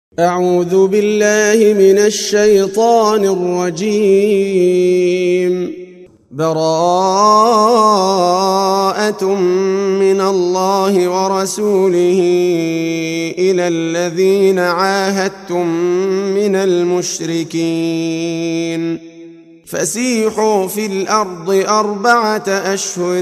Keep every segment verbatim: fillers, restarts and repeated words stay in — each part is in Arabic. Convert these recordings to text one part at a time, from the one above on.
أعوذ بالله من الشيطان الرجيم. براءة من الله ورسوله إلى الذين عاهدتم من المشركين فسيحوا في الأرض أربعة أشهر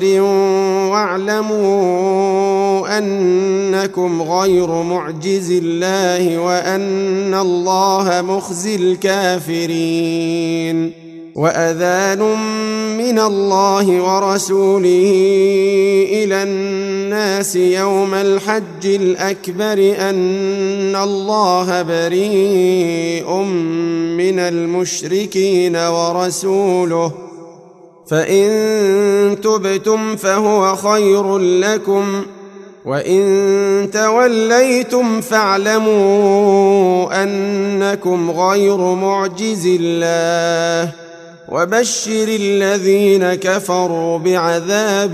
واعلموا أنكم غير معجز الله وأن الله مخزي الكافرين. وأذان من الله ورسوله إلى الناس يوم الحج الأكبر أن الله بريء من المشركين ورسوله فإن تبتم فهو خير لكم وإن توليتم فاعلموا أنكم غير معجز الله وبشر الذين كفروا بعذاب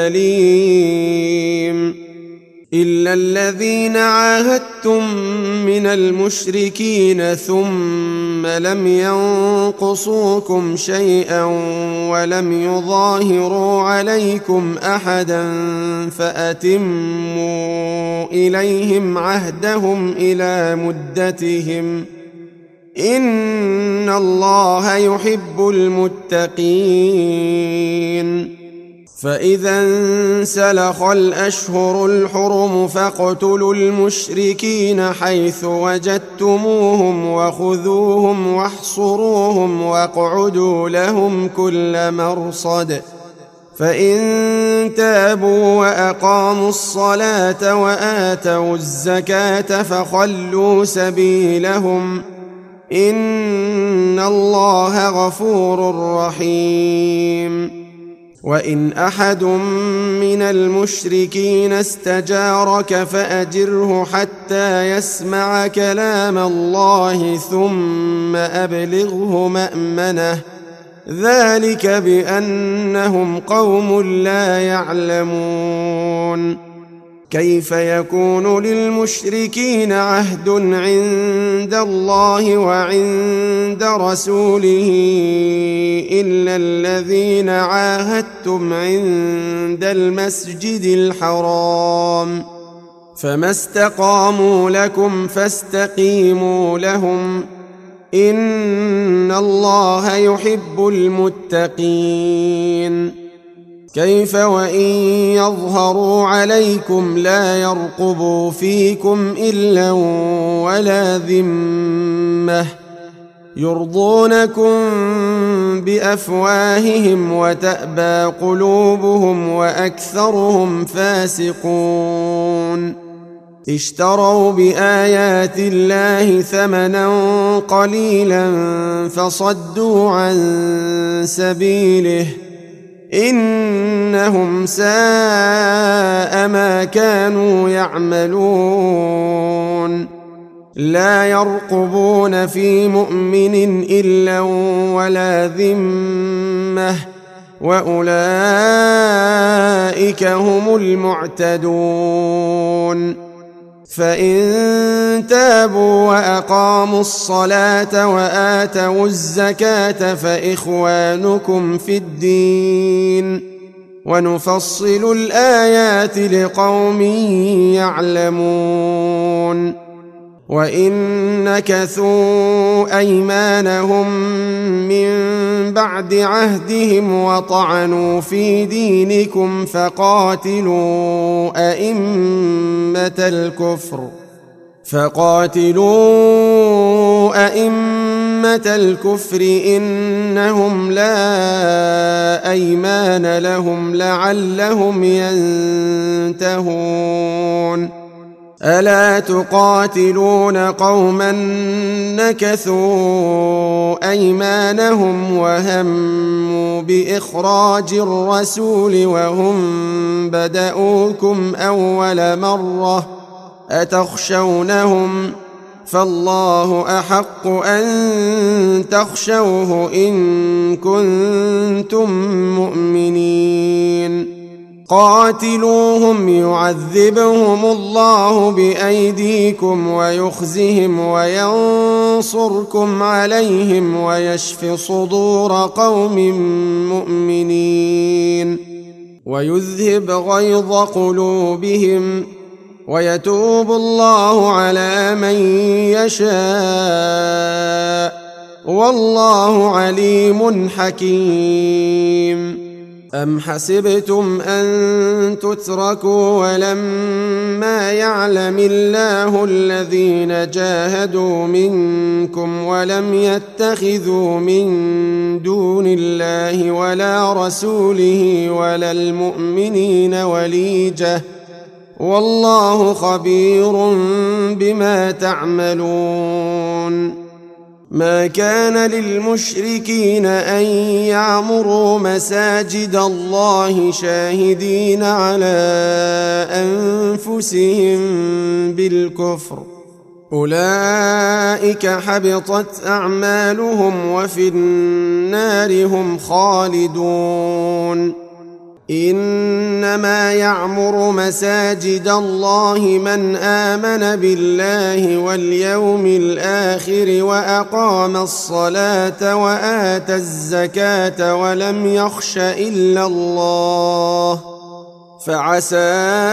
أليم. إلا الذين عاهدتم من المشركين ثم لم ينقصوكم شيئا ولم يظاهروا عليكم أحدا فأتموا إليهم عهدهم إلى مدتهم إن الله يحب المتقين. فإذا انسلخ الأشهر الحرم فاقتلوا المشركين حيث وجدتموهم وخذوهم واحصروهم واقعدوا لهم كل مرصد فإن تابوا وأقاموا الصلاة وآتوا الزكاة فخلوا سبيلهم إن الله غفور رحيم. وإن أحد من المشركين استجارك فأجره حتى يسمع كلام الله ثم أبلغه مأمنه ذلك بأنهم قوم لا يعلمون. كيف يكون للمشركين عهد عند الله وعند رسوله إلا الذين عاهدتم عند المسجد الحرام فما استقاموا لكم فاستقيموا لهم إن الله يحب المتقين. كيف وإن يظهروا عليكم لا يرقبوا فيكم إلا ولا ذمة يرضونكم بأفواههم وتأبى قلوبهم وأكثرهم فاسقون. اشتروا بآيات الله ثمنا قليلا فصدوا عن سبيله إنهم ساء ما كانوا يعملون. لا يرقبون في مؤمن إلا ولا ذمة وأولئك هم المعتدون. فإن تابوا وأقاموا الصلاة وآتوا الزكاة فإخوانكم في الدين ونفصل الآيات لقوم يعلمون. وإن نكثوا أيمانهم من بعد عهدهم وطعنوا في دينكم فقاتلوا أئمة الكفر فقاتلوا أئمة الكفر إنهم لا أيمان لهم لعلهم ينتهون. ألا تقاتلون قوما نكثوا أيمانهم وهموا بإخراج الرسول وهم بدؤوكم أول مرة أتخشونهم فالله أحق أن تخشوه إن كنتم مؤمنين. قاتلوهم يعذبهم الله بأيديكم ويخزهم وينصركم عليهم ويشف صدور قوم مؤمنين ويذهب غيظ قلوبهم ويتوب الله على من يشاء والله عليم حكيم. أم حسبتم أن تتركوا ولما يعلم الله الذين جاهدوا منكم ولم يتخذوا من دون الله ولا رسوله ولا المؤمنين وليجة والله خبير بما تعملون. ما كان للمشركين أن يعمروا مساجد الله شاهدين على أنفسهم بالكفر أولئك حبطت أعمالهم وفي النار هم خالدون. إنما يعمر مساجد الله من آمن بالله واليوم الآخر وأقام الصلاة وآتى الزكاة ولم يخش إلا الله فعسى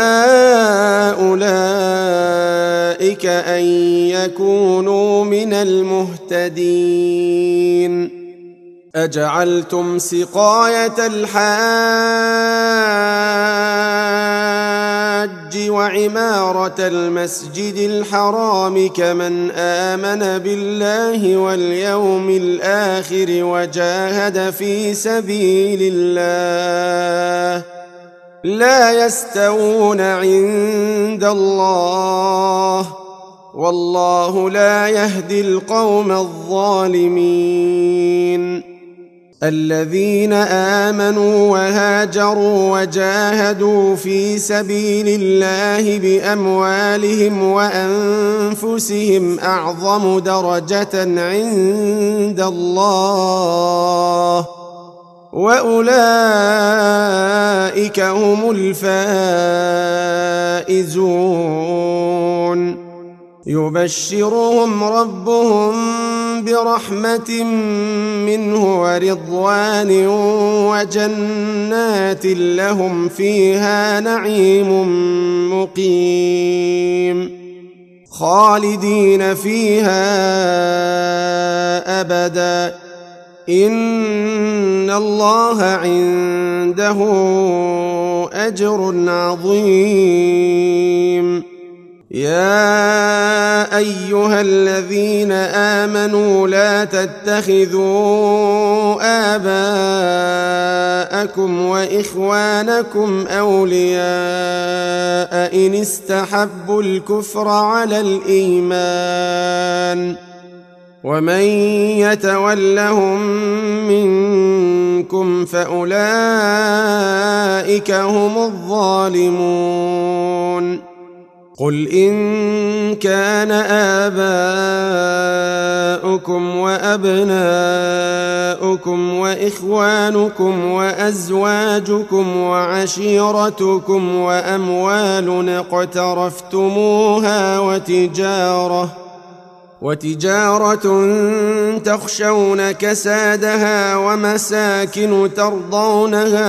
أولئك أن يكونوا من المهتدين. أجعلتم سقاية الحاج وعمارة المسجد الحرام كمن آمن بالله واليوم الآخر وجاهد في سبيل الله لا يستوون عند الله والله لا يهدي القوم الظالمين. الذين آمنوا وهاجروا وجاهدوا في سبيل الله بأموالهم وأنفسهم أعظم درجة عند الله وأولئك هم الفائزون. يبشرهم ربهم برحمة منه ورضوان وجنات لهم فيها نعيم مقيم خالدين فيها أبدا إن الله عنده أجر عظيم. يا أيها الذين آمنوا لا تتخذوا آباءكم وإخوانكم أولياء إن استحبوا الكفر على الإيمان ومن يتولهم منكم فأولئك هم الظالمون. قل إن كان آباؤكم وأبناؤكم وإخوانكم وأزواجكم وعشيرتكم وأموال اقترفتموها وتجارة وتجارة تخشون كسادها ومساكن ترضونها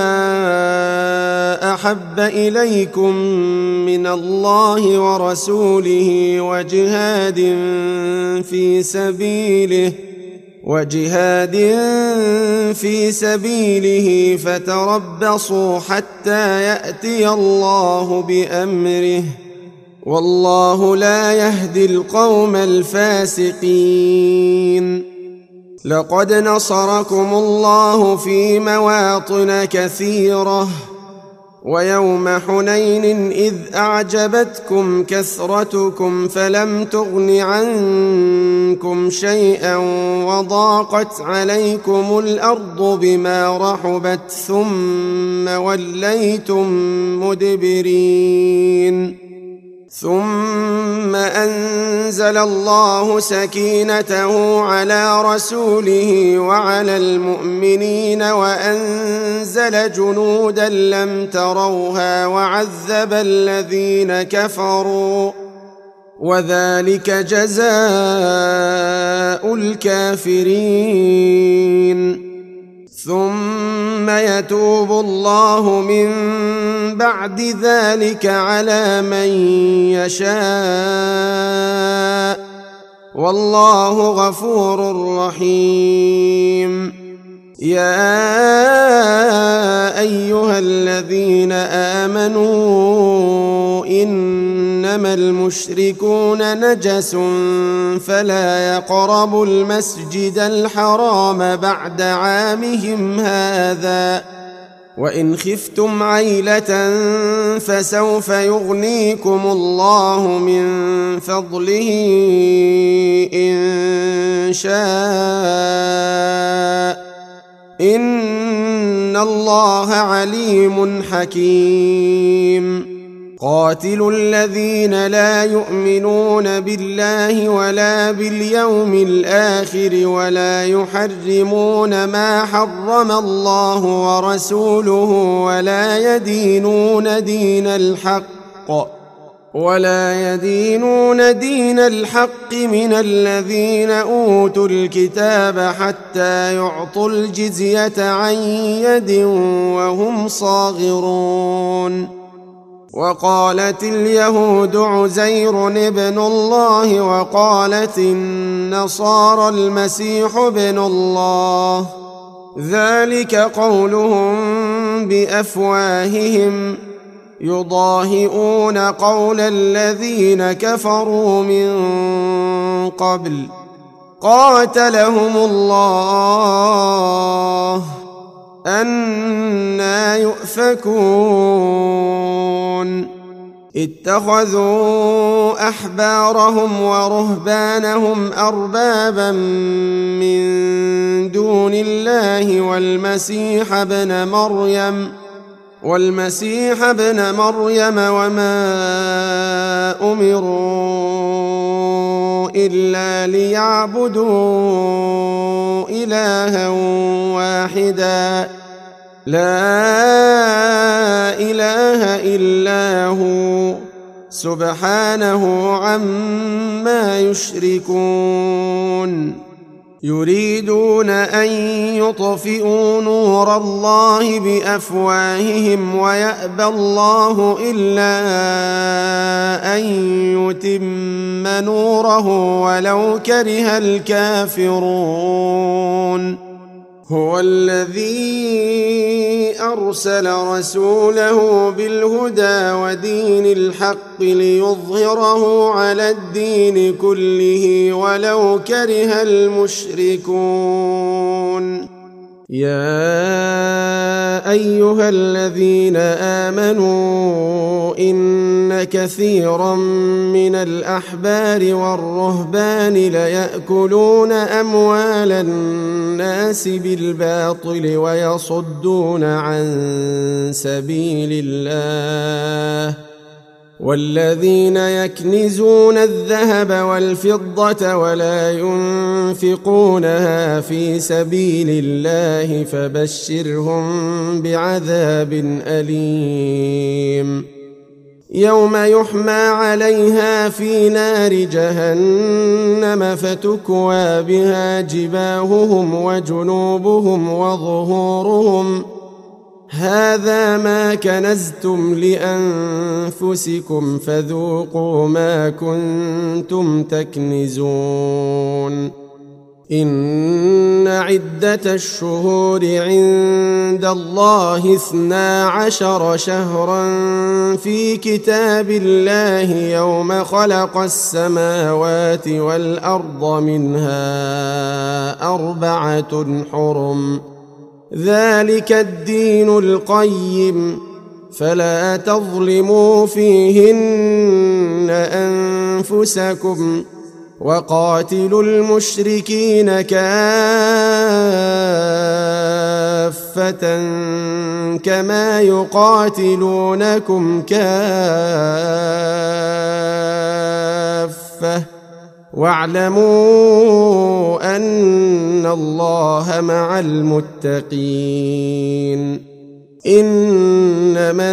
أحب إليكم من الله ورسوله وجهاد في سبيله وجهاد في سبيله فتربصوا حتى يأتي الله بأمره والله لا يهدي القوم الفاسقين. لقد نصركم الله في مواطن كثيرة ويوم حنين إذ أعجبتكم كثرتكم فلم تغن عنكم شيئا وضاقت عليكم الأرض بما رحبت ثم وليتم مدبرين ثم أنزل الله سكينته على رسوله وعلى المؤمنين وأنزل جنودا لم تروها وعذب الذين كفروا وذلك جزاء الكافرين. ثم يتوب الله من بعد ذلك على من يشاء والله غفور رحيم. يا أيها الذين آمنوا إنما المشركون نجس فلا يقربوا المسجد الحرام بعد عامهم هذا وإن خفتم عيلة فسوف يغنيكم الله من فضله إن شاء إن الله عليم حكيم. قاتلوا الذين لا يؤمنون بالله ولا باليوم الآخر ولا يحرمون ما حرم الله ورسوله ولا يدينون دين الحق ولا يدينون دين الحق من الذين أوتوا الكتاب حتى يعطوا الجزية عن يد وهم صاغرون. وقالت اليهود عزير ابن الله وقالت النصارى المسيح ابن الله ذلك قولهم بأفواههم يضاهئون قول الذين كفروا من قبل قاتلهم الله أنى يؤفكون. اتخذوا أحبارهم ورهبانهم أربابا من دون الله والمسيح ابن مريم والمسيح ابن مريم وما أمروا إلا ليعبدوا إلها واحدا لا إله إلا هو سبحانه عما يشركون. يريدون أن يطفئوا نور الله بأفواههم ويأبى الله إلا أن يتم نوره ولو كره الكافرون. هو الذي أرسل رسوله بالهدى ودين الحق ليظهره على الدين كله ولو كره المشركون. يا أيها الذين آمنوا إن كثيرا من الأحبار والرهبان ليأكلون أموال الناس بالباطل ويصدون عن سبيل الله والذين يكنزون الذهب والفضة ولا ينفقونها في سبيل الله فبشرهم بعذاب أليم. يوم يحمى عليها في نار جهنم فتكوى بها جباههم وجنوبهم وظهورهم هذا ما كنزتم لأنفسكم فذوقوا ما كنتم تكنزون. إن عدة الشهور عند الله اثنا عشر شهرا في كتاب الله يوم خلق السماوات والأرض منها أربعة حرم ذلك الدين القيم فلا تظلموا فيهن أنفسكم وقاتلوا المشركين كافة كافة كما يقاتلونكم كافة واعلموا أن الله مع المتقين إنما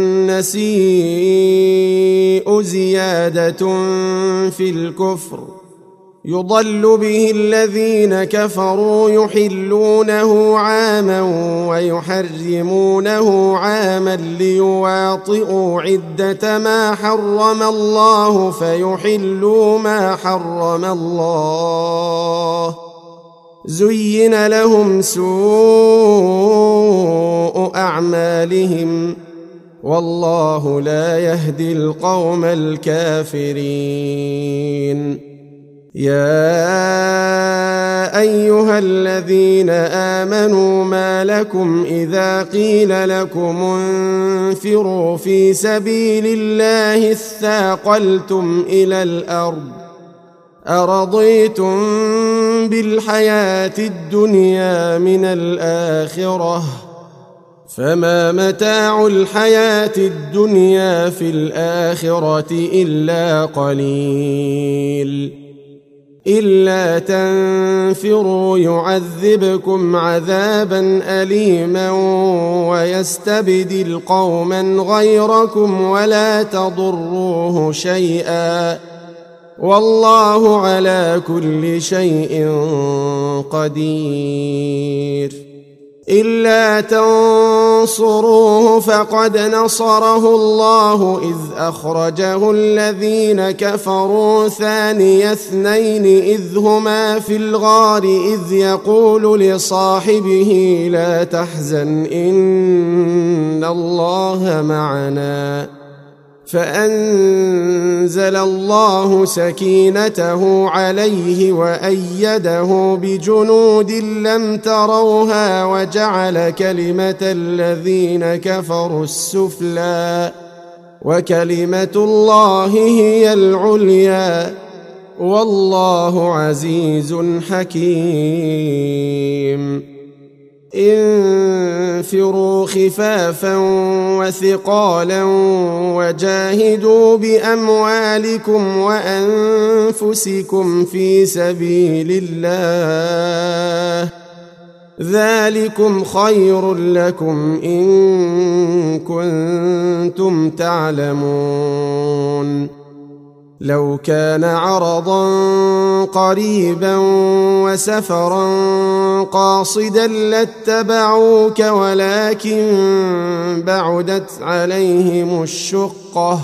النسيء زيادة في الكفر يضل به الذين كفروا يحلونه عاما ويحرمونه عاما ليواطئوا عدة ما حرم الله فيحلوا ما حرم الله زين لهم سوء أعمالهم والله لا يهدي القوم الكافرين يا أيها الذين آمنوا ما لكم إذا قيل لكم انفروا في سبيل الله اثاقلتم إلى الأرض أرضيتم بالحياة الدنيا من الآخرة فما متاع الحياة الدنيا في الآخرة إلا قليل إلا تنفروا يعذبكم عذابا أليما ويستبدل قوما غيركم ولا تضروه شيئا والله على كل شيء قدير إلا تنصروه فقد نصره الله إذ أخرجه الذين كفروا ثاني اثنين إذ هما في الغار إذ يقول لصاحبه لا تحزن إن الله معنا فأنزل الله سكينته عليه وأيده بجنود لم تروها وجعل كلمة الذين كفروا السفلى وكلمة الله هي العليا والله عزيز حكيم انفروا خفافا وثقالا وجاهدوا بأموالكم وأنفسكم في سبيل الله ذلكم خير لكم إن كنتم تعلمون لو كان عرضا قريبا وسفرا قاصدا لاتبعوك ولكن بعدت عليهم الشقة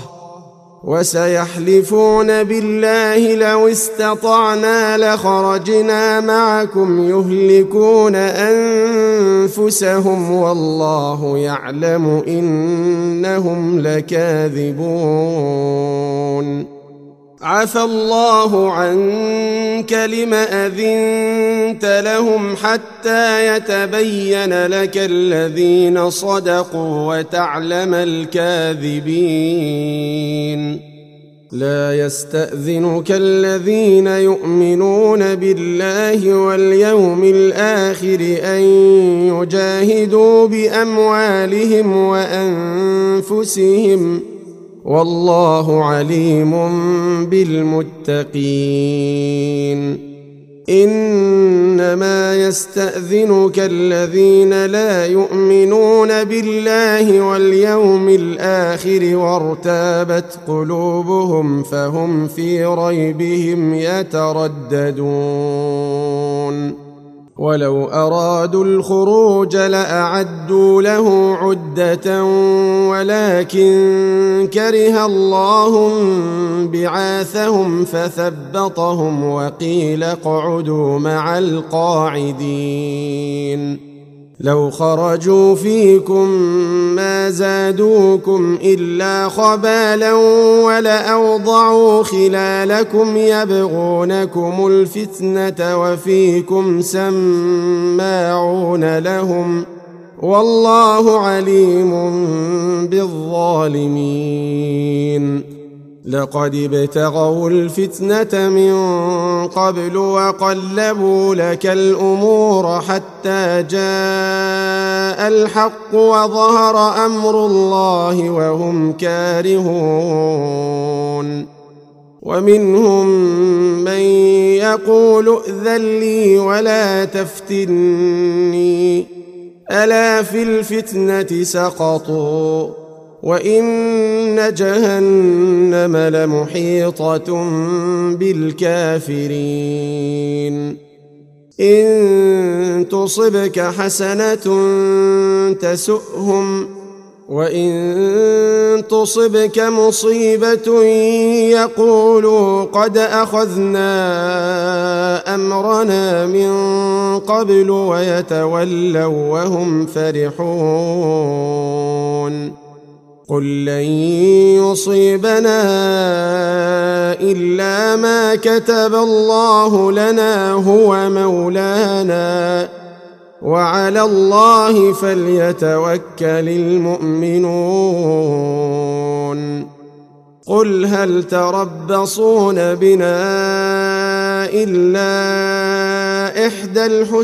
وسيحلفون بالله لو استطعنا لخرجنا معكم يهلكون أنفسهم والله يعلم إنهم لكاذبون عفى الله عنك لم أذنت لهم حتى يتبين لك الذين صدقوا وتعلم الكاذبين لا يستأذنك الذين يؤمنون بالله واليوم الآخر أن يجاهدوا بأموالهم وأنفسهم والله عليم بالمتقين إنما يستأذنك الذين لا يؤمنون بالله واليوم الآخر وارتابت قلوبهم فهم في ريبهم يترددون ولو أرادوا الخروج لأعدوا له عدة ولكن كره الله بعاثهم فثبطهم وقيل اقعدوا مع القاعدين لو خرجوا فيكم ما زادوكم إلا خبالا ولأوضعوا خلالكم يبغونكم الفتنة وفيكم سماعون لهم والله عليم بالظالمين لقد ابتغوا الفتنة من قبل وقلبوا لك الأمور حتى جاء الحق وظهر أمر الله وهم كارهون. ومنهم من يقول ائذن لي ولا تفتني ألا في الفتنة سقطوا وإن جهنم لمحيطة بالكافرين. إن تصبك حسنة تسؤهم وإن تصبك مصيبة يقولوا قد أخذنا أمرنا من قبل ويتولوا وهم فرحون. قل لن يصيبنا إلا ما كتب الله لنا هو مولانا وعلى الله فليتوكل المؤمنون. قل هل تربصون بنا إلا إحدى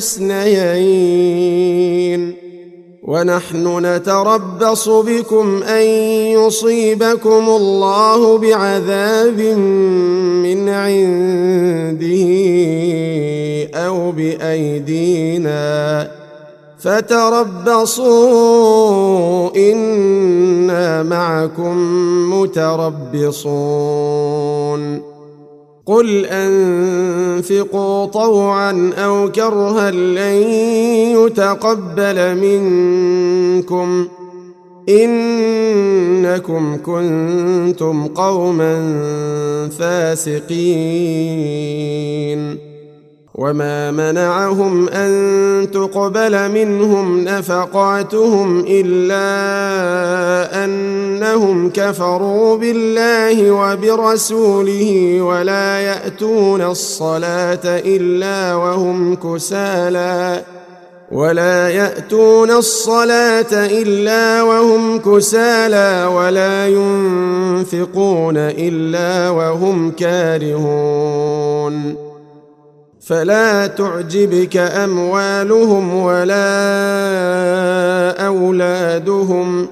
الحسنيين ونحن نتربص بكم أن يصيبكم الله بعذاب من عنده أو بأيدينا فتربصوا إنا معكم متربصون. قل أنفقوا طوعا أو كرها لن يتقبل منكم إنكم كنتم قوما فاسقين. وما منعهم أن تقبل منهم نفقاتهم إلا أنهم كفروا بالله وبرسوله ولا يأتون الصلاة إلا وهم كسالى ولا يأتون الصلاة إلا وهم كسالى ولا ينفقون إلا وهم كارهون. فلا تعجبك أموالهم ولا أولادهم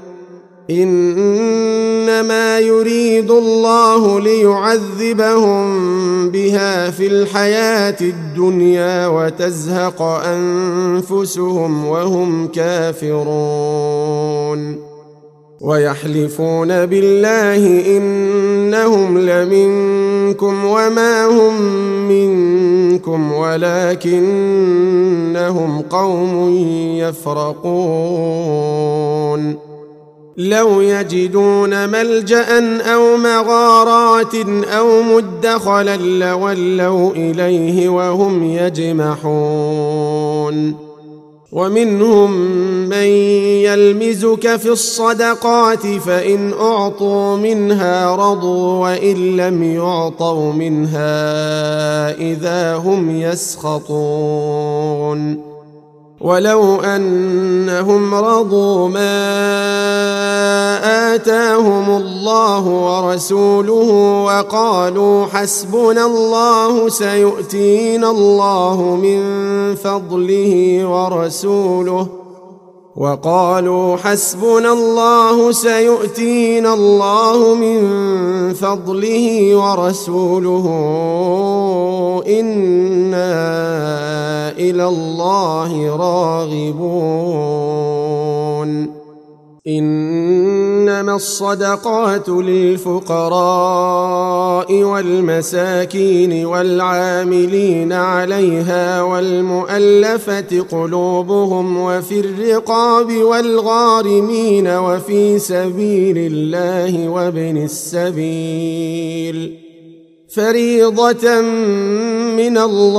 إنما يريد الله ليعذبهم بها في الحياة الدنيا وتزهق أنفسهم وهم كافرون. ويحلفون بالله إنهم لمنكم وما هم منكم ولكنهم قوم يفرقون. لو يجدون ملجأ أو مغارات أو مدخلا لولوا إليه وهم يجمحون. ومنهم من يلمزك في الصدقات فإن أعطوا منها رضوا وإن لم يعطوا منها إذا هم يسخطون. ولو أنهم رضوا ما آتاهم الله ورسوله وقالوا حسبنا الله سيؤتينا الله من فضله ورسوله وقالوا حسبنا الله سيؤتينا الله من فضله ورسوله إنا إلى الله راغبون. إنما الصدقات للفقراء والمساكين والعاملين عليها والمؤلفة قلوبهم وفي الرقاب والغارمين وفي سبيل الله وابن السبيل فريضة من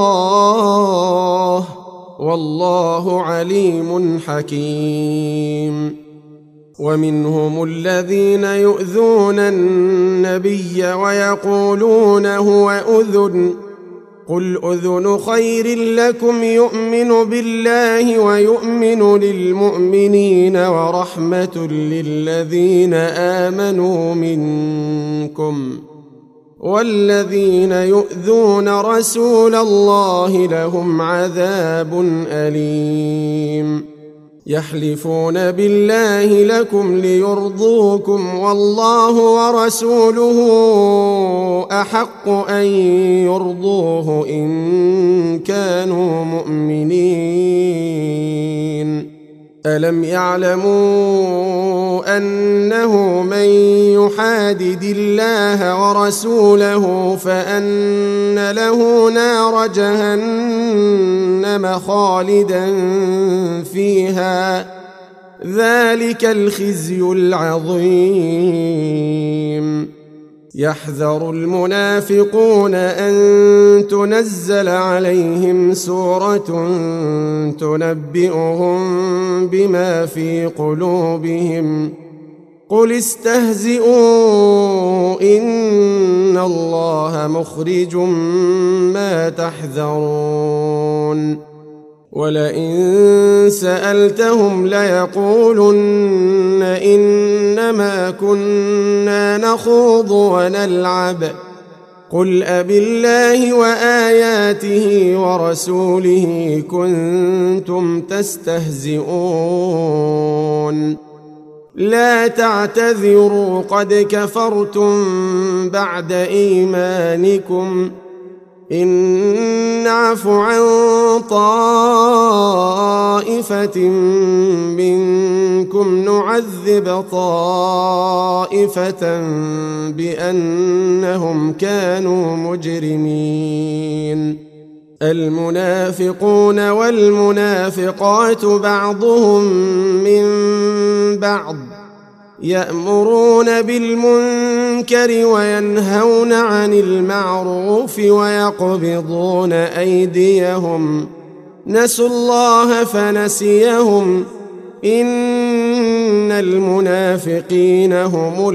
الله والله عليم حكيم. ومنهم الذين يؤذون النبي ويقولون هو أذن قل أذن خير لكم يؤمن بالله ويؤمن للمؤمنين ورحمة للذين آمنوا منكم والذين يؤذون رسول الله لهم عذاب أليم يحلفون بالله لكم ليرضوكم والله ورسوله أحق أن يرضوه إن كانوا مؤمنين ألم يعلموا أنه من يحادد الله ورسوله فأن له نار جهنم خالدا فيها ذلك الخزي العظيم يحذر المنافقون أن تنزل عليهم سورة تنبئهم بما في قلوبهم قل استهزئوا إن الله مخرج ما تحذرون ولئن سألتهم ليقولن إنما كنا نخوض ونلعب قل أبالله وآياته ورسوله كنتم تستهزئون لا تعتذروا قد كفرتم بعد إيمانكم إن نعف عن طائفة منكم نعذب طائفة بأنهم كانوا مجرمين المنافقون والمنافقات بعضهم من بعض يأمرون بالمنكر وينهون عن المعروف ويقبضون أيديهم نسوا الله فنسيهم إن المنافقين هم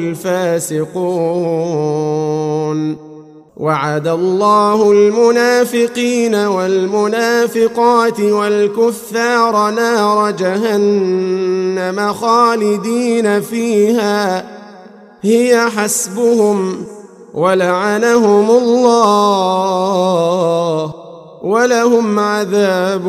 الفاسقون وعد الله المنافقين والمنافقات والكفار نار جهنم خالدين فيها هي حسبهم ولعنهم الله ولهم عذاب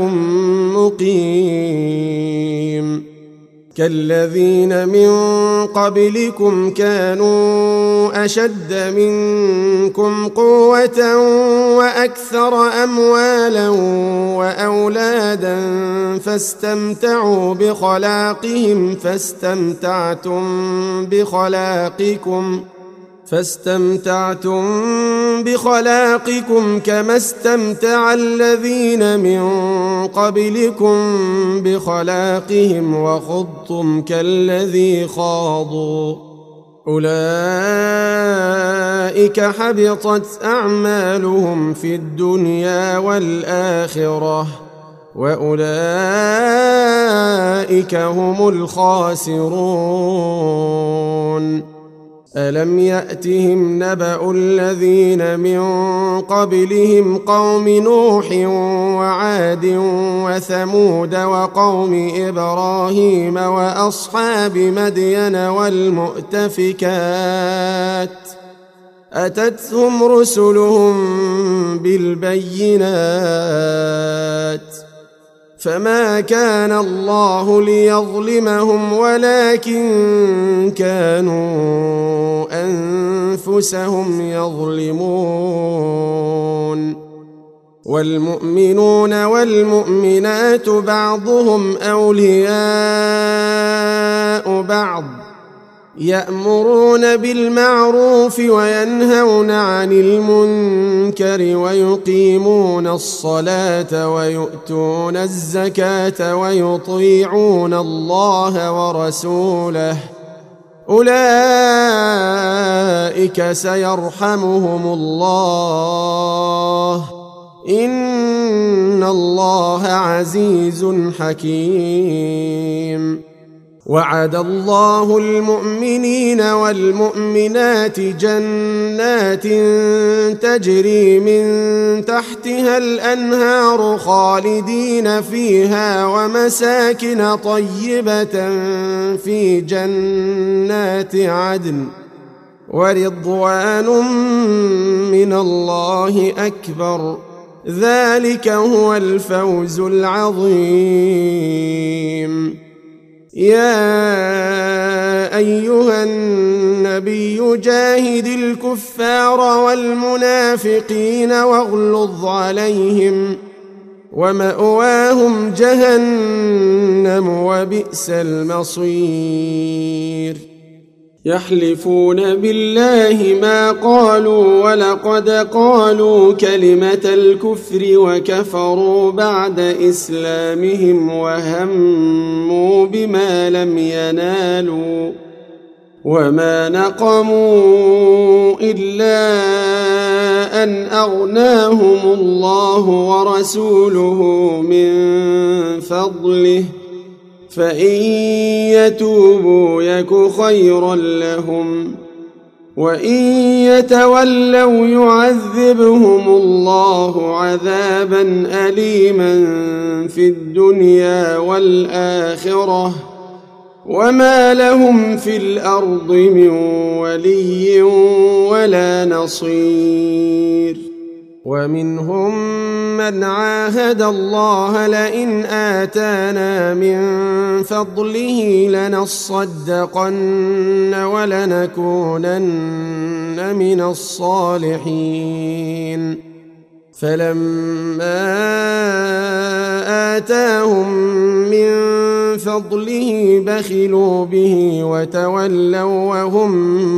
مقيم كالذين من قبلكم كانوا أشد منكم قوة وأكثر أموالا وأولادا فاستمتعوا بخلاقهم فاستمتعتم بخلاقكم فاستمتعتم بخلاقكم كما استمتع الذين من قبلكم بخلاقهم وخضتم كالذي خاضوا أولئك حبطت أعمالهم في الدنيا والآخرة وأولئك هم الخاسرون ألم يأتهم نبأ الذين من قبلهم قوم نوح وعاد وثمود وقوم إبراهيم وأصحاب مدين والمؤتفكات أتتهم رسلهم بالبينات فما كان الله ليظلمهم ولكن كانوا أنفسهم يظلمون والمؤمنون والمؤمنات بعضهم أولياء بعض يأمرون بالمعروف وينهون عن المنكر ويقيمون الصلاة ويؤتون الزكاة ويطيعون الله ورسوله أولئك سيرحمهم الله إن الله عزيز حكيم وعد الله المؤمنين والمؤمنات جنات تجري من تحتها الأنهار خالدين فيها ومساكن طيبة في جنات عدن ورضوان من الله أكبر، ذلك هو الفوز العظيم. يا أيها النبي جاهد الكفار والمنافقين واغلظ عليهم، ومأواهم جهنم وبئس المصير. يحلفون بالله ما قالوا ولقد قالوا كلمة الكفر وكفروا بعد إسلامهم وهموا بما لم ينالوا، وما نقموا إلا أن أغناهم الله ورسوله من فضله، فإن يتوبوا يك خيرا لهم، وإن يتولوا يعذبهم الله عذابا أليما في الدنيا والآخرة، وما لهم في الأرض من ولي ولا نصير. ومنهم من عاهد الله لئن آتانا من فضله لنصدقن ولنكونن من الصالحين، فلما آتاهم من فضله بخلوا به وتولوا وهم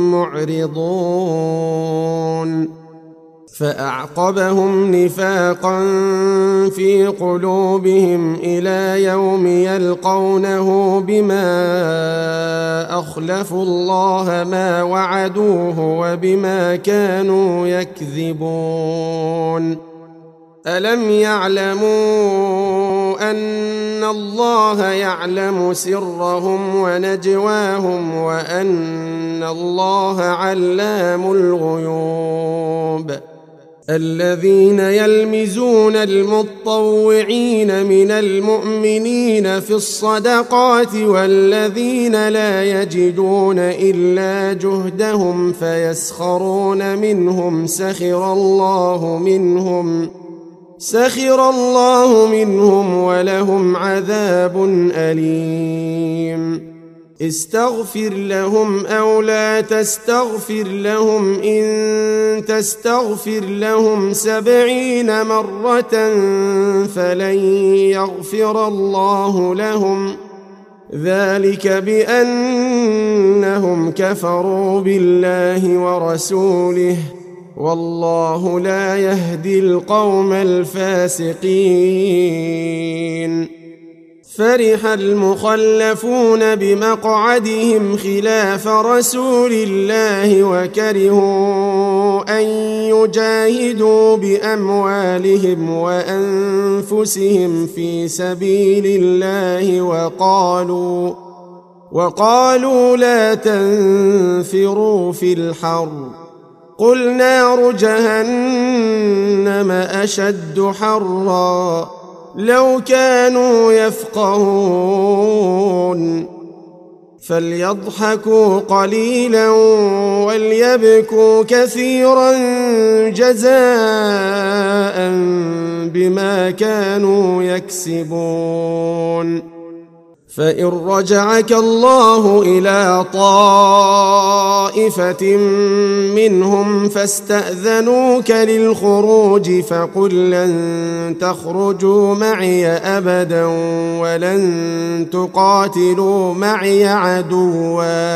معرضون، فأعقبهم نفاقا في قلوبهم إلى يوم يلقونه بما أخلفوا الله ما وعدوه وبما كانوا يكذبون. ألم يعلموا أن الله يعلم سرهم ونجواهم وأن الله علام الغيوب؟ الذين يلمزون المطوعين من المؤمنين في الصدقات والذين لا يجدون إلا جهدهم فيسخرون منهم سخر الله منهم سخر الله منهم ولهم عذاب أليم. استغفر لهم أو لا تستغفر لهم إن تستغفر لهم سبعين مرة فلن يغفر الله لهم، ذلك بأنهم كفروا بالله ورسوله، والله لا يهدي القوم الفاسقين. فرح المخلفون بمقعدهم خلاف رسول الله وكرهوا أن يجاهدوا بأموالهم وأنفسهم في سبيل الله وقالوا وقالوا لا تنفروا في الحر، قل نار جهنم أشد حرا لو كانوا يفقهون. فليضحكوا قليلا وليبكوا كثيرا جزاء بما كانوا يكسبون. فإن رجعك الله إلى طائفة منهم فاستأذنوك للخروج فقل لن تخرجوا معي أبدا ولن تقاتلوا معي عدوا،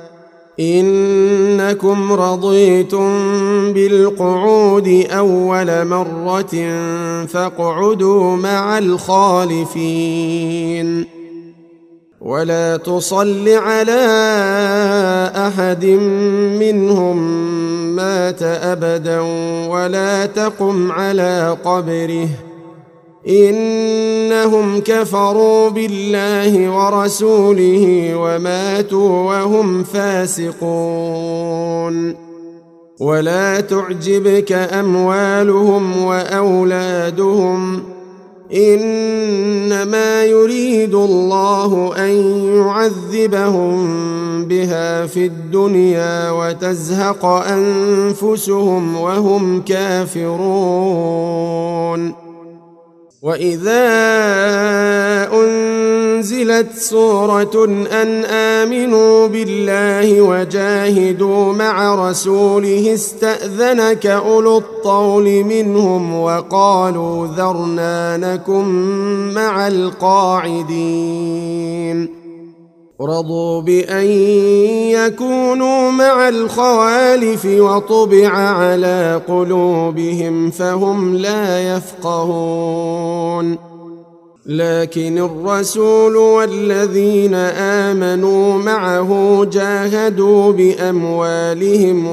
إنكم رضيتم بالقعود أول مرة فاقعدوا مع الخالفين، ولا تصل على أحد منهم مات أبدا ولا تقم على قبره، إنهم كفروا بالله ورسوله وماتوا وهم فاسقون. ولا تعجبك أموالهم وأولادهم، إنما يريد الله أن يعذبهم بها في الدنيا وتزهق أنفسهم وهم كافرون. وإذا أنزلت سورة أن آمنوا بالله وجاهدوا مع رسوله استأذنك أولو الطول منهم وقالوا ذرنا نكن مع القاعدين. رضوا بأن يكونوا مع الخوالف وطبع على قلوبهم فهم لا يفقهون. لكن الرسول والذين آمنوا معه جاهدوا بأموالهم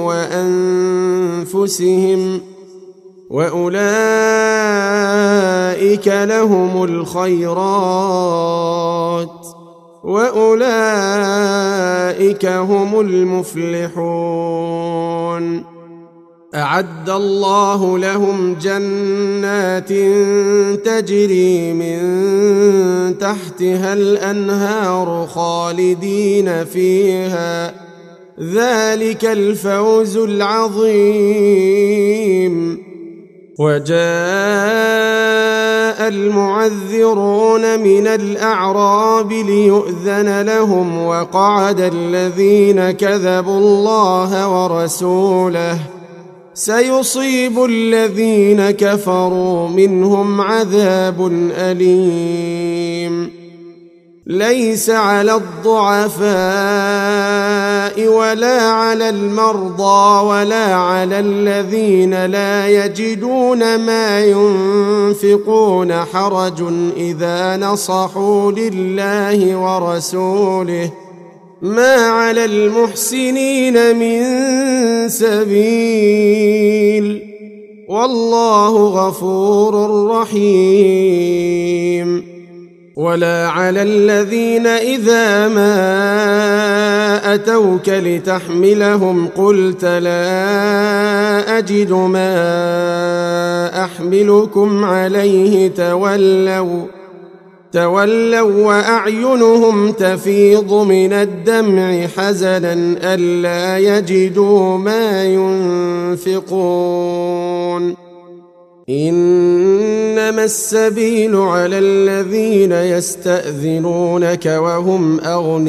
وأنفسهم وأولئك لهم الخيرات وأولئك هم المفلحون. أعد الله لهم جنات تجري من تحتها الأنهار خالدين فيها ذلك الفوز العظيم. وجاء المعذرون من الأعراب ليؤذن لهم وقعد الذين كذبوا الله ورسوله سيصيب الذين كفروا منهم عذاب أليم. ليس على الضعفاء ولا على المرضى ولا على الذين لا يجدون ما ينفقون حرج إذا نصحوا لله ورسوله ما على المحسنين من سبيل والله غفور رحيم. ولا على الذين إذا ما أتوك لتحملهم قلت لا أجد ما أحملكم عليه تولوا تولوا وأعينهم تفيض من الدمع حزنا ألا يجدوا ما ينفقون. إنما السبيل على الذين يستأذنونك وهم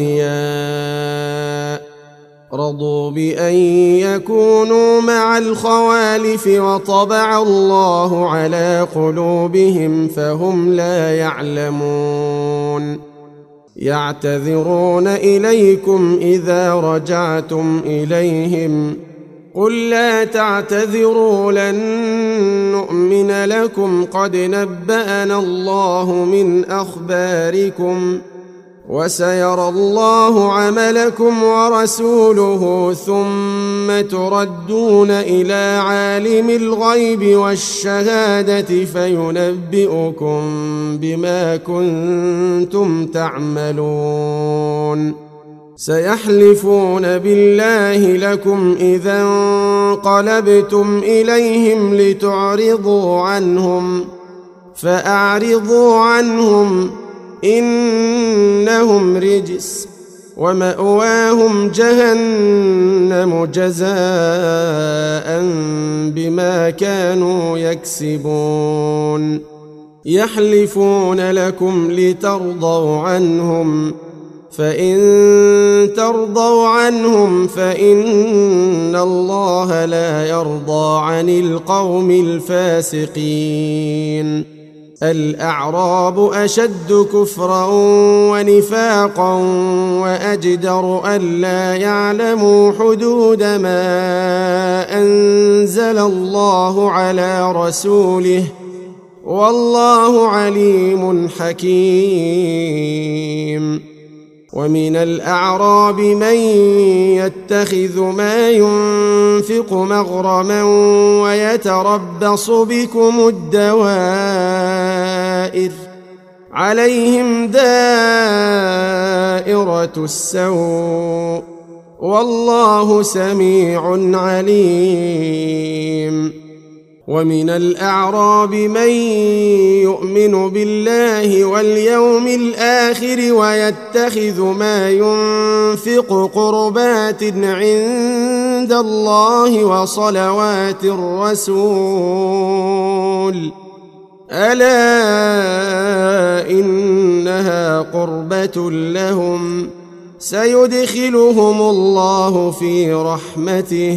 أغنياء رضوا بأن يكونوا مع الخوالف وطبع الله على قلوبهم فهم لا يعلمون. يعتذرون إليكم إذا رجعتم إليهم قل لا تعتذروا لن نؤمن لكم قد نبأنا الله من أخباركم وسيرى الله عملكم ورسوله ثم تردون إلى عالم الغيب والشهادة فينبئكم بما كنتم تعملون. سيحلفون بالله لكم إذا انقلبتم إليهم لتعرضوا عنهم فأعرضوا عنهم إنهم رجس ومأواهم جهنم جزاء بما كانوا يكسبون. يحلفون لكم لترضوا عنهم فإن ترضوا عنهم فإن الله لا يرضى عن القوم الفاسقين. الأعراب أشد كفرا ونفاقا وأجدر ألا يعلموا حدود ما أنزل الله على رسوله والله عليم حكيم. ومن الأعراب من يتخذ ما ينفق مغرما ويتربص بكم الدوائر عليهم دائرة السوء والله سميع عليم. ومن الأعراب من يؤمن بالله واليوم الآخر ويتخذ ما ينفق قربات عند الله وصلوات الرسول ألا إنها قربة لهم سيدخلهم الله في رحمته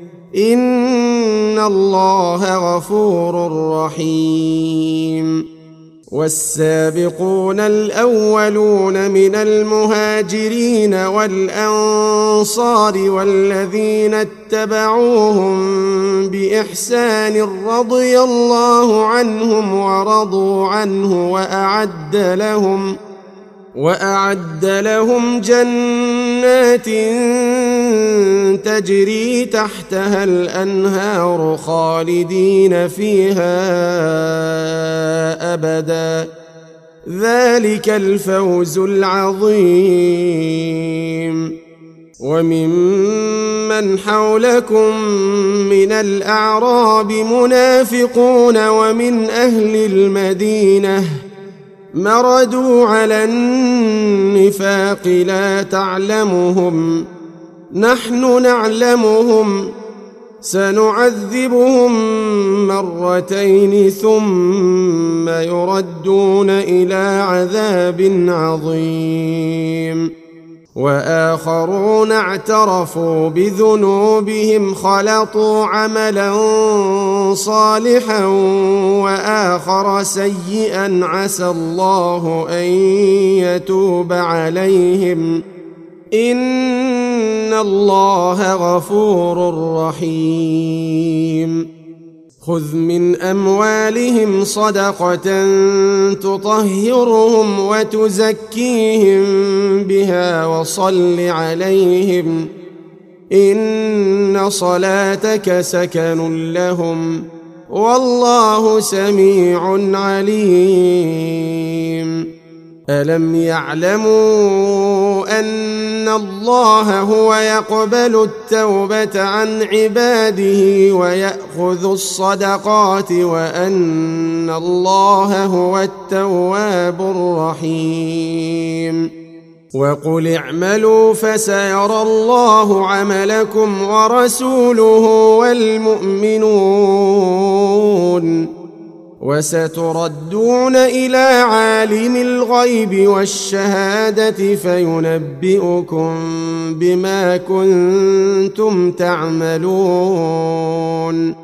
إن الله غفور رحيم والسابقون الأولون من المهاجرين والأنصار والذين اتبعوهم بإحسان رضي الله عنهم ورضوا عنه وأعد لهم وأعد لهم جنات تجري تحتها الأنهار خالدين فيها أبدا ذلك الفوز العظيم وممن حولكم من الأعراب منافقون ومن أهل المدينة مردوا على النفاق لا تعلمهم نحن نعلمهم سنعذبهم مرتين ثم يردون إلى عذاب عظيم وآخرون اعترفوا بذنوبهم خلطوا عملا صالحا وآخر سيئا عسى الله أن يتوب عليهم إن الله غفور رحيم خذ من أموالهم صدقة تطهرهم وتزكيهم بها وصل عليهم إن صلاتك سكن لهم والله سميع عليم ألم يعلموا أن الله هو يقبل التوبة عن عباده ويأخذ الصدقات وأن الله هو التواب الرحيم وقل اعملوا فسيرى الله عملكم ورسوله والمؤمنون وستردون إلى عالم الغيب والشهادة فينبئكم بما كنتم تعملون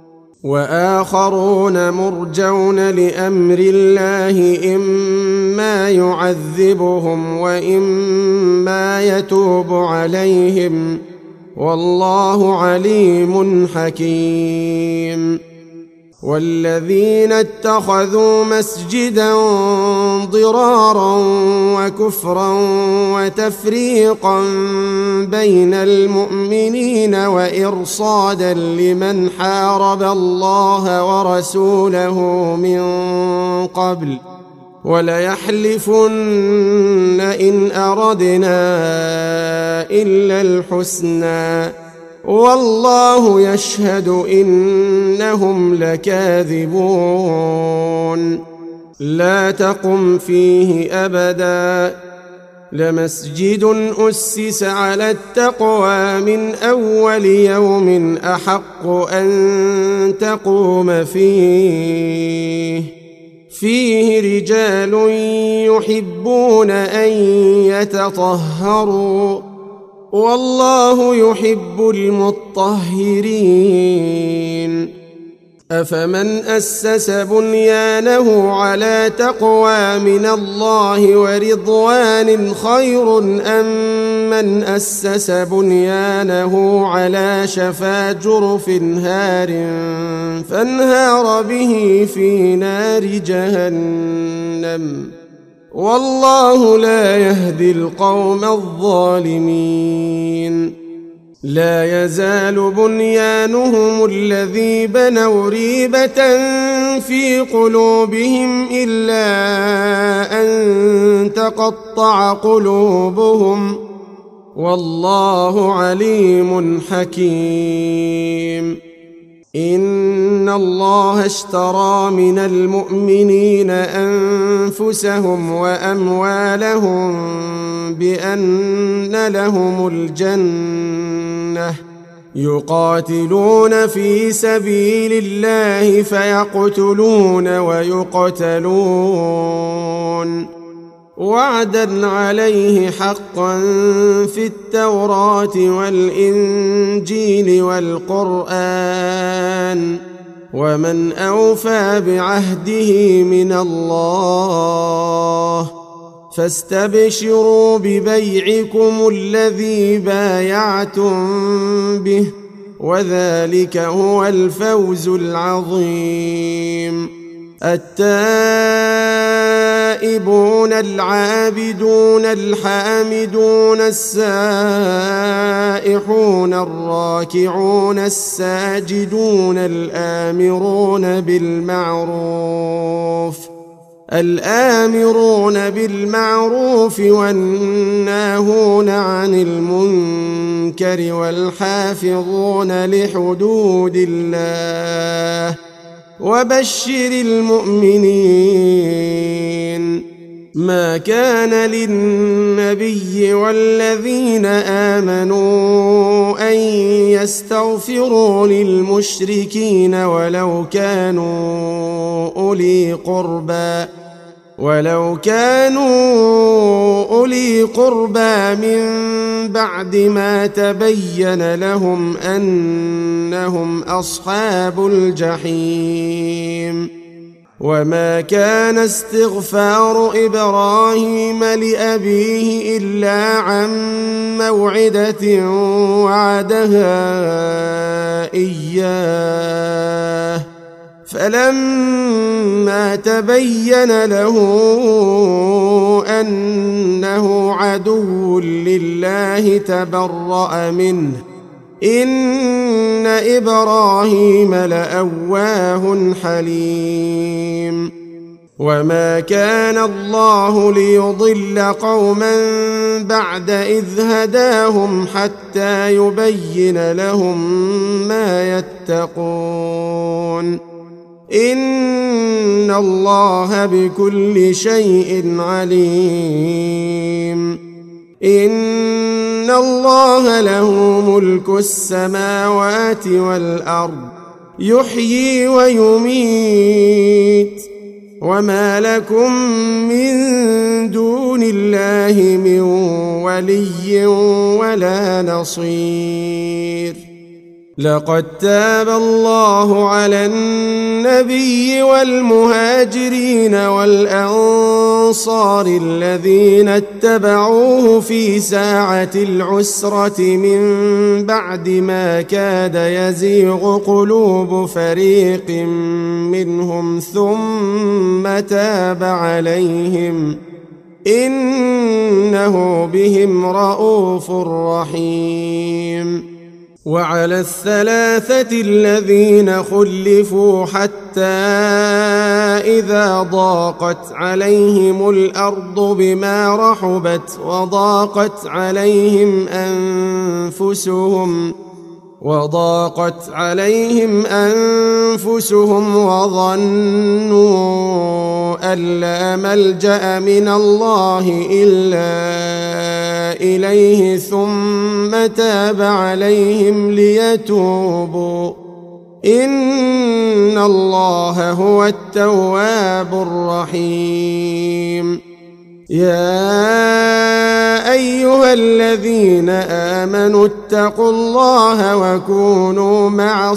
وآخرون مرجون لأمر الله إما يعذبهم وإما يتوب عليهم والله عليم حكيم والذين اتخذوا مسجدا ضرارا وكفرا وتفريقا بين المؤمنين وإرصادا لمن حارب الله ورسوله من قبل وليحلفن إن أردنا إلا الحسنى والله يشهد إنهم لكاذبون لا تقم فيه أبدا لمسجد أسس على التقوى من أول يوم أحق أن تقوم فيه فيه رجال يحبون أن يتطهروا والله يحب المطهرين أفمن أسس بنيانه على تقوى من الله ورضوان خير أم من أسس بنيانه على شفا جرف هار فانهار به في نار جهنم والله لا يهدي القوم الظالمين لا يزال بنيانهم الذي بنوا ريبة في قلوبهم إلا أن تقطع قلوبهم والله عليم حكيم إن الله اشترى من المؤمنين أنفسهم وأموالهم بأن لهم الجنة يقاتلون في سبيل الله فيقتلون ويقتلون وعدا عليه حقا في التوراة والإنجيل والقرآن ومن أوفى بعهده من الله فاستبشروا ببيعكم الذي بايعتم به وذلك هو الفوز العظيم. التائبون العابدون الحامدون السائحون الراكعون الساجدون الآمرون بالمعروف الآمرون بالمعروف والناهون عن المنكر والحافظون لحدود الله وبشر المؤمنين. ما كان للنبي والذين آمنوا أن يستغفروا للمشركين ولو كانوا أولي قربى ولو كانوا أولي قربى من بعد ما تبين لهم أنهم أصحاب الجحيم. وما كان استغفار إبراهيم لأبيه إلا عن موعدة وعدها إياه فلما تبين له أنه عدو لله تبرأ منه إن إبراهيم لأواه حليم. وما كان الله ليضل قوما بعد إذ هداهم حتى يبين لهم ما يتقون إن الله بكل شيء عليم. إن الله له ملك السماوات والأرض يحيي ويميت وما لكم من دون الله من ولي ولا نصير. لقد تاب الله على النبي والمهاجرين والأنصار الذين اتبعوه في ساعة العسرة من بعد ما كاد يزيغ قلوب فريق منهم ثم تاب عليهم إنه بهم رءوف رحيم. وعلى الثلاثة الذين خلفوا حتى إذا ضاقت عليهم الأرض بما رحبت وضاقت عليهم أنفسهم وضاقت عليهم أنفسهم وظنوا أن لا ملجأ من الله إلا إليه ثم تاب عليهم ليتوبوا إن الله هو التواب الرحيم. يا أيها الذين آمنوا اتقوا الله وكونوا مع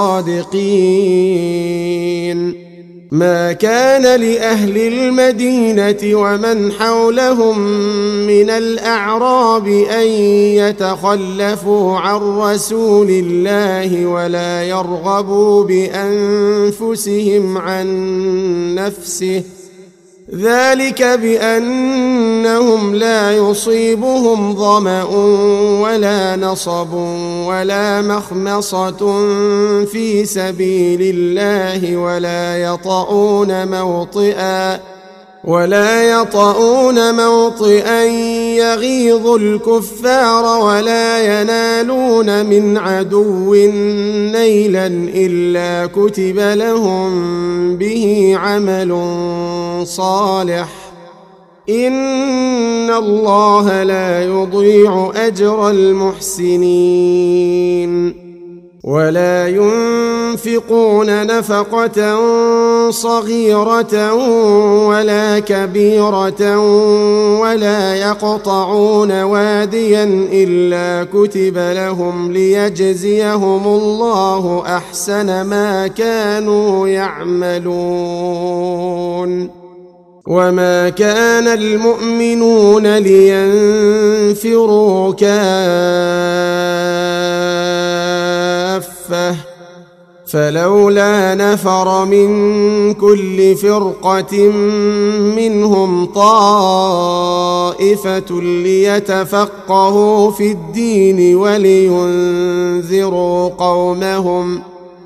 الصادقين. ما كان لأهل المدينة ومن حولهم من الأعراب أن يتخلفوا عن رسول الله ولا يرغبوا بأنفسهم عن نفسه ذلك بأنهم لا يصيبهم ظمأ ولا نصب ولا مخمصة في سبيل الله ولا يطؤون موطئا ولا يطؤون موطئا يغيظ الكفار ولا ينالون من عدو نيلا إلا كتب لهم به عمل صالح إن الله لا يضيع أجر المحسنين ولا ينفقون نفقة صغيرة ولا كبيرة ولا يقطعون واديا إلا كتب لهم ليجزيهم الله أحسن ما كانوا يعملون وما كان المؤمنون لينفروا كافة فلولا نفر من كل فرقة منهم طائفة ليتفقهوا في الدين ولينذروا قومهم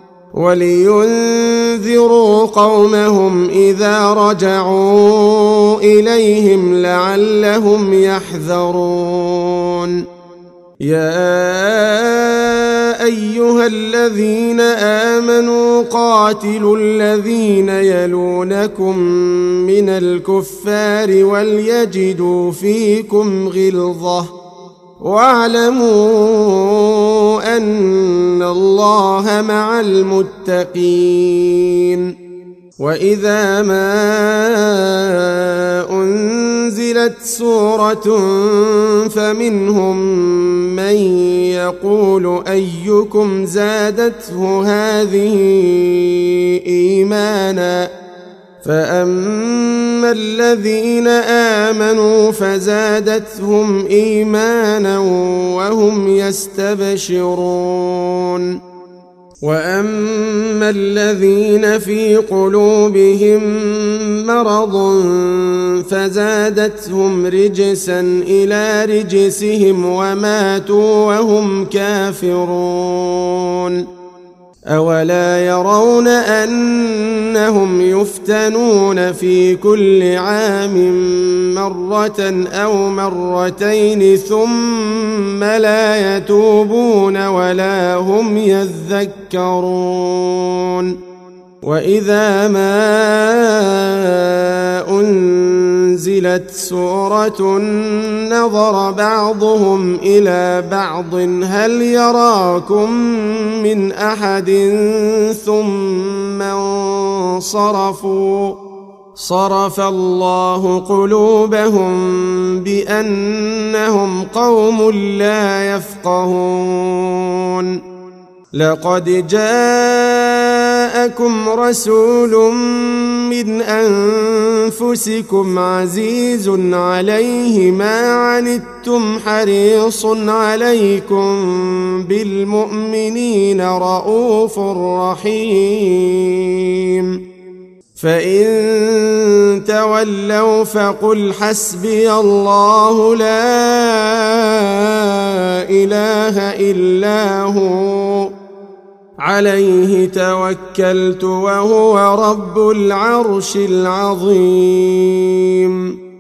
ولينذروا قومهم إذا رجعوا إليهم لعلهم يحذرون يا أيها الذين آمنوا قاتلوا الذين يلونكم من الكفار وليجدوا فيكم غلظة واعلموا أن الله مع المتقين وإذا ما أنزلت سورة فمنهم من يقول أيكم زادته هذه إيمانا فأما الذين آمنوا فزادتهم إيمانا وهم يستبشرون وأما الذين في قلوبهم مرض فزادتهم رجسا إلى رجسهم وماتوا وهم كافرون أولا يرون أنهم يفتنون في كل عام مرة أو مرتين ثم لا يتوبون ولا هم يذكرون وإذا ما أنزلت سورة نظر بعضهم إلى بعض هل يراكم من أحد ثم انصرفوا صرف الله قلوبهم بأنهم قوم لا يفقهون لقد جاءكم رسول من أنفسكم عزيز عليه ما عنتم حريص عليكم بالمؤمنين رؤوف رحيم فإن تولوا فقل حسبي الله لا إله إلا هو عليه توكلت وهو رب العرش العظيم